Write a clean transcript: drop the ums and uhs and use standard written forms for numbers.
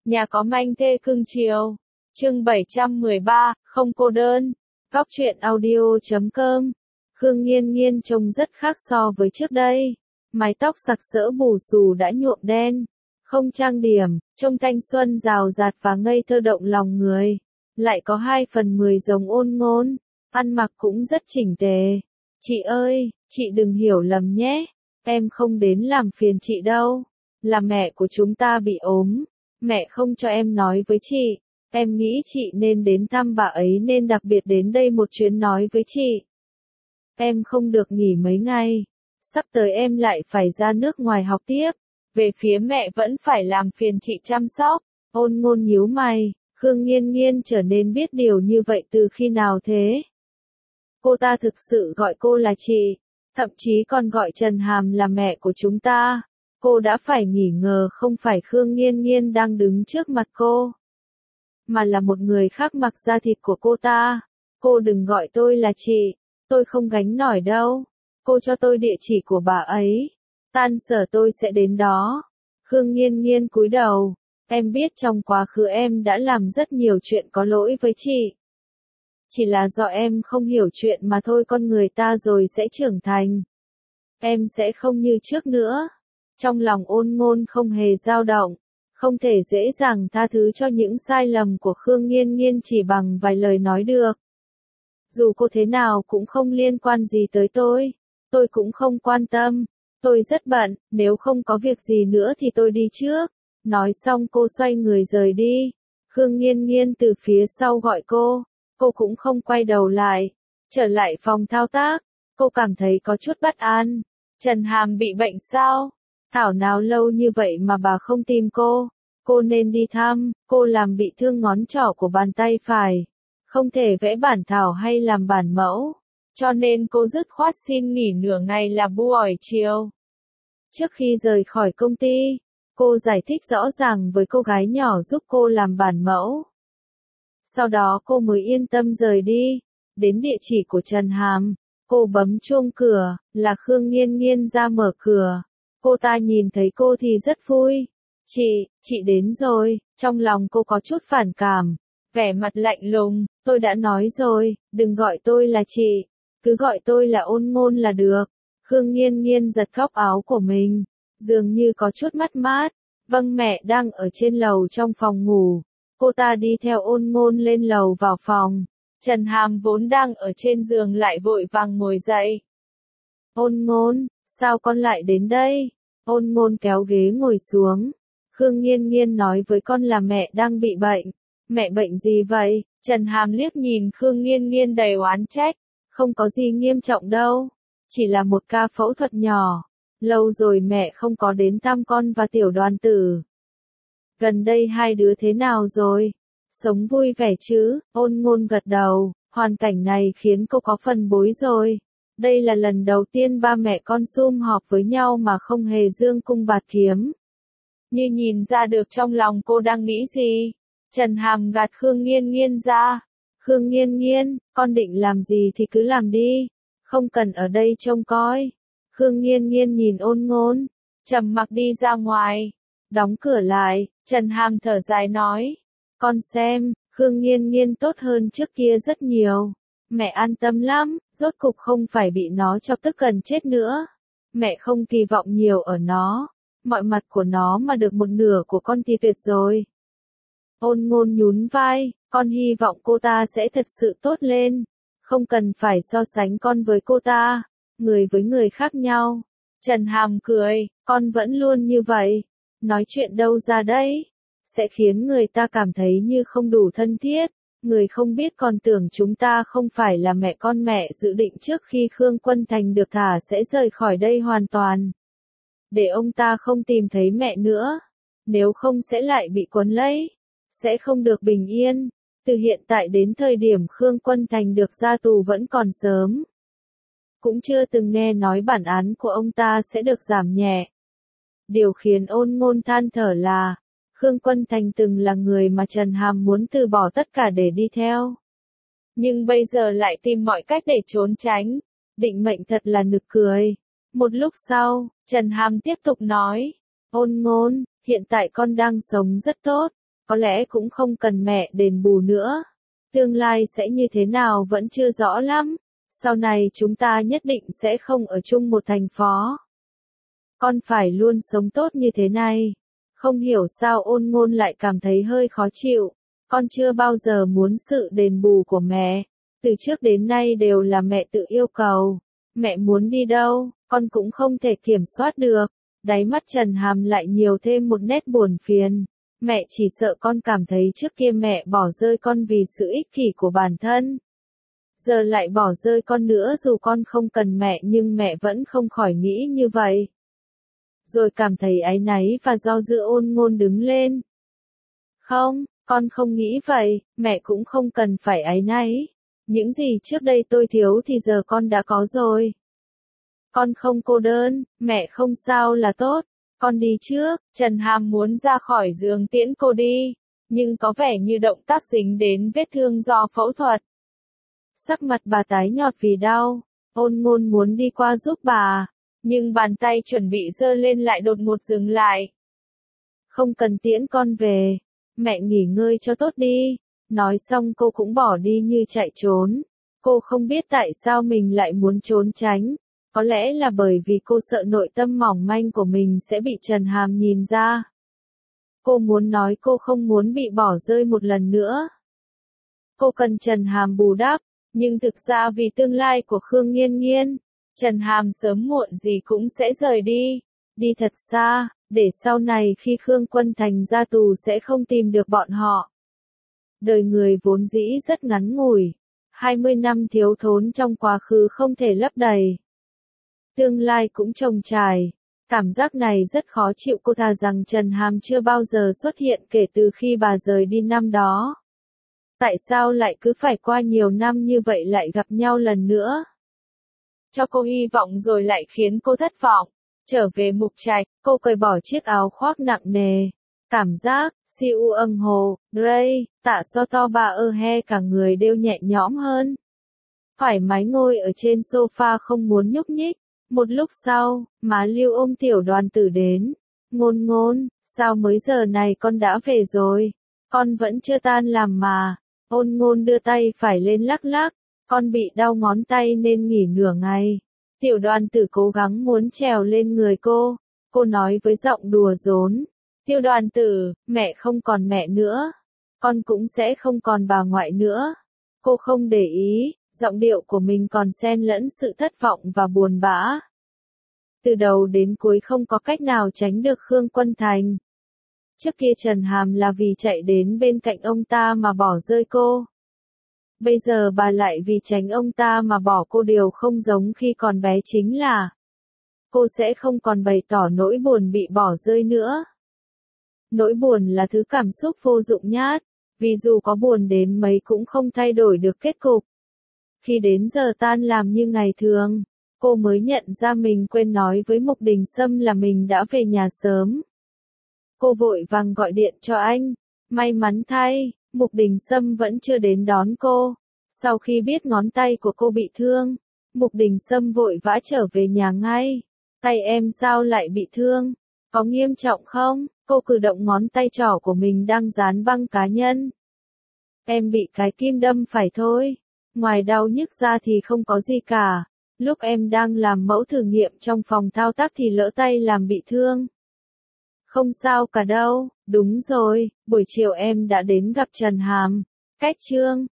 Nhà có manh thê cưng chiều. Chương 713, không cô đơn. Góc truyện audio.com. Khương Nghiên Nghiên trông rất khác so với trước đây. Mái tóc sặc sỡ bù xù đã nhuộm đen. Không trang điểm, trông thanh xuân rào rạt và ngây thơ động lòng người. Lại có 2/10 giống Ôn Ngôn. Ăn mặc cũng rất chỉnh tề. Chị ơi, chị đừng hiểu lầm nhé. Em không đến làm phiền chị đâu. Là mẹ của chúng ta bị ốm. Mẹ không cho em nói với chị. Em nghĩ chị nên đến thăm bà ấy nên đặc biệt đến đây một chuyến nói với chị. Em không được nghỉ mấy ngày. Sắp tới em lại phải ra nước ngoài học tiếp. Về phía mẹ vẫn phải làm phiền chị chăm sóc. Ôn Ngôn nhíu mày. Khương Nghiên Nghiên trở nên biết điều như vậy từ khi nào thế? Cô ta thực sự gọi cô là chị. Thậm chí còn gọi Trần Hàm là mẹ của chúng ta. Cô đã phải nghỉ ngờ không phải Khương Nghiên Nghiên đang đứng trước mặt cô, mà là một người khác mặc da thịt của cô ta. Cô đừng gọi tôi là chị, tôi không gánh nổi đâu. Cô cho tôi địa chỉ của bà ấy. Tan sở tôi sẽ đến đó. Khương Nghiên Nghiên cúi đầu. Em biết trong quá khứ em đã làm rất nhiều chuyện có lỗi với chị. Chỉ là do em không hiểu chuyện mà thôi, con người ta rồi sẽ trưởng thành. Em sẽ không như trước nữa. Trong lòng Ôn Ngôn không hề dao động, không thể dễ dàng tha thứ cho những sai lầm của Khương Nghiên Nghiên chỉ bằng vài lời nói được. Dù cô thế nào cũng không liên quan gì tới tôi cũng không quan tâm, tôi rất bận, nếu không có việc gì nữa thì tôi đi trước. Nói xong cô xoay người rời đi. Khương Nghiên Nghiên từ phía sau gọi cô cũng không quay đầu lại. Trở lại phòng thao tác, cô cảm thấy có chút bất an. Trần Hàm bị bệnh sao? Thảo nào lâu như vậy mà bà không tìm cô nên đi thăm. Cô làm bị thương ngón trỏ của bàn tay phải, không thể vẽ bản thảo hay làm bản mẫu, cho nên cô dứt khoát xin nghỉ nửa ngày là buổi chiều. Trước khi rời khỏi công ty, cô giải thích rõ ràng với cô gái nhỏ giúp cô làm bản mẫu. Sau đó cô mới yên tâm rời đi. Đến địa chỉ của Trần Hàm, cô bấm chuông cửa, là Khương Nghiên Nghiên ra mở cửa. Cô ta nhìn thấy cô thì rất vui. Chị đến rồi. Trong lòng cô có chút phản cảm, vẻ mặt lạnh lùng. Tôi đã nói rồi, đừng gọi tôi là chị, cứ gọi tôi là Ôn Ngôn là được. Khương Nghiên Nghiên giật góc áo của mình, dường như có chút mất mát. Vâng, mẹ đang ở trên lầu trong phòng ngủ. Cô ta đi theo Ôn Ngôn lên lầu vào phòng. Trần Hàm vốn đang ở trên giường lại vội vàng ngồi dậy. Ôn Ngôn, sao con lại đến đây? Ôn Ngôn kéo ghế ngồi xuống. Khương Nghiên Nghiên nói với con là mẹ đang bị bệnh. Mẹ bệnh gì vậy? Trần Hàm liếc nhìn Khương Nghiên Nghiên đầy oán trách. Không có gì nghiêm trọng đâu. Chỉ là một ca phẫu thuật nhỏ. Lâu rồi mẹ không có đến thăm con và Tiểu Đoàn Tử. Gần đây hai đứa thế nào rồi? Sống vui vẻ chứ? Ôn Ngôn gật đầu. Hoàn cảnh này khiến cô có phần bối rối. Đây là lần đầu tiên ba mẹ con sum họp với nhau mà không hề dương cung bạt kiếm. Như nhìn ra được trong lòng cô đang nghĩ gì. Trần Hàm gạt Khương Nghiên Nghiên ra. Khương Nghiên Nghiên, con định làm gì thì cứ làm đi. Không cần ở đây trông coi. Khương Nghiên Nghiên nhìn Ôn Ngôn, trầm mặc đi ra ngoài. Đóng cửa lại, Trần Hàm thở dài nói. Con xem, Khương Nghiên Nghiên tốt hơn trước kia rất nhiều. Mẹ an tâm lắm, rốt cục không phải bị nó chọc tức gần chết nữa. Mẹ không kỳ vọng nhiều ở nó. Mọi mặt của nó mà được một nửa của con thì tuyệt rồi. Ôn Ngôn nhún vai, con hy vọng cô ta sẽ thật sự tốt lên. Không cần phải so sánh con với cô ta. Người với người khác nhau. Trần Hàm cười, con vẫn luôn như vậy. Nói chuyện đâu ra đấy. Sẽ khiến người ta cảm thấy như không đủ thân thiết. Người không biết còn tưởng chúng ta không phải là mẹ con. Mẹ dự định trước khi Khương Quân Thành được thả sẽ rời khỏi đây hoàn toàn. Để ông ta không tìm thấy mẹ nữa. Nếu không sẽ lại bị cuốn lấy. Sẽ không được bình yên. Từ hiện tại đến thời điểm Khương Quân Thành được ra tù vẫn còn sớm. Cũng chưa từng nghe nói bản án của ông ta sẽ được giảm nhẹ. Điều khiến Ôn Ngôn than thở là, Khương Quân Thành từng là người mà Trần Hàm muốn từ bỏ tất cả để đi theo. Nhưng bây giờ lại tìm mọi cách để trốn tránh. Định mệnh thật là nực cười. Một lúc sau, Trần Hàm tiếp tục nói, Ôn Ngôn, hiện tại con đang sống rất tốt. có lẽ cũng không cần mẹ đền bù nữa. Tương lai sẽ như thế nào vẫn chưa rõ lắm. Sau này chúng ta nhất định sẽ không ở chung một thành phố. Con phải luôn sống tốt như thế này. Không hiểu sao Ôn Ngôn lại cảm thấy hơi khó chịu. Con chưa bao giờ muốn sự đền bù của mẹ. Từ trước đến nay đều là mẹ tự yêu cầu. Mẹ muốn đi đâu, con cũng không thể kiểm soát được. Đáy mắt Trần Hàm lại nhiều thêm một nét buồn phiền. Mẹ chỉ sợ con cảm thấy trước kia mẹ bỏ rơi con vì sự ích kỷ của bản thân. Giờ lại bỏ rơi con nữa, dù con không cần mẹ nhưng mẹ vẫn không khỏi nghĩ như vậy. Rồi cảm thấy áy náy và do dự. Ôn Ngôn đứng lên. Không, con không nghĩ vậy, mẹ cũng không cần phải áy náy. Những gì trước đây tôi thiếu thì giờ con đã có rồi. Con không cô đơn, mẹ không sao là tốt. Con đi trước. Trần Hàm muốn ra khỏi giường tiễn cô đi, nhưng có vẻ như động tác dính đến vết thương do phẫu thuật. Sắc mặt bà tái nhợt vì đau. Ôn Ngôn muốn đi qua giúp bà, nhưng bàn tay chuẩn bị giơ lên lại đột ngột dừng lại. Không cần tiễn con về, mẹ nghỉ ngơi cho tốt đi. Nói xong cô cũng bỏ đi như chạy trốn. Cô không biết tại sao mình lại muốn trốn tránh. Có lẽ là bởi vì cô sợ nội tâm mỏng manh của mình sẽ bị Trần Hàm nhìn ra. Cô muốn nói cô không muốn bị bỏ rơi một lần nữa. Cô cần Trần Hàm bù đắp, nhưng thực ra vì tương lai của Khương Nghiên Nghiên, Trần Hàm sớm muộn gì cũng sẽ rời đi. Đi thật xa, để sau này khi Khương Quân Thành ra tù sẽ không tìm được bọn họ. Đời người vốn dĩ rất ngắn ngủi. 20 năm thiếu thốn trong quá khứ không thể lấp đầy. Tương lai cũng trồng trải. Cảm giác này rất khó chịu. Cô thà rằng Trần Hàm chưa bao giờ xuất hiện kể từ khi bà rời đi năm đó. Tại sao lại cứ phải qua nhiều năm như vậy lại gặp nhau lần nữa? Cho cô hy vọng rồi lại khiến cô thất vọng. Trở về Mục Trạch, cô cởi bỏ chiếc áo khoác nặng nề. Cảm giác, siêu âng hồ, Gray, Tạ So To Bà Ơ He cả người đều nhẹ nhõm hơn. Thoải mái ngồi ở trên sofa không muốn nhúc nhích. Một lúc sau, má Lưu ôm Tiểu Đoàn Tử đến. Ngôn Ngôn, sao mới giờ này con đã về rồi? Con vẫn chưa tan làm mà. Ôn Ngôn đưa tay phải lên lắc lắc. Con bị đau ngón tay nên nghỉ nửa ngày. Tiểu Đoàn Tử cố gắng muốn trèo lên người cô. Cô nói với giọng đùa giỡn. Tiểu Đoàn Tử, mẹ không còn mẹ nữa. Con cũng sẽ không còn bà ngoại nữa. Cô không để ý, giọng điệu của mình còn xen lẫn sự thất vọng và buồn bã. Từ đầu đến cuối không có cách nào tránh được Khương Quân Thành. Trước kia Trần Hàm là vì chạy đến bên cạnh ông ta mà bỏ rơi cô. Bây giờ bà lại vì tránh ông ta mà bỏ cô. Điều không giống khi còn bé chính là cô sẽ không còn bày tỏ nỗi buồn bị bỏ rơi nữa. Nỗi buồn là thứ cảm xúc vô dụng nhát, vì dù có buồn đến mấy cũng không thay đổi được kết cục. Khi đến giờ tan làm như ngày thường, cô mới nhận ra mình quên nói với Mục Đình Sâm là mình đã về nhà sớm. Cô vội vàng gọi điện cho anh. May mắn thay, Mục Đình Sâm vẫn chưa đến đón cô. Sau khi biết ngón tay của cô bị thương, Mục Đình Sâm vội vã trở về nhà ngay. Tay em sao lại bị thương? Có nghiêm trọng không? Cô cử động ngón tay trỏ của mình đang dán băng cá nhân. Em bị cái kim đâm phải thôi. Ngoài đau nhức ra thì không có gì cả. Lúc em đang làm mẫu thử nghiệm trong phòng thao tác thì lỡ tay làm bị thương. Không sao cả đâu. Đúng rồi, buổi chiều em đã đến gặp Trần Hàm. Cách chương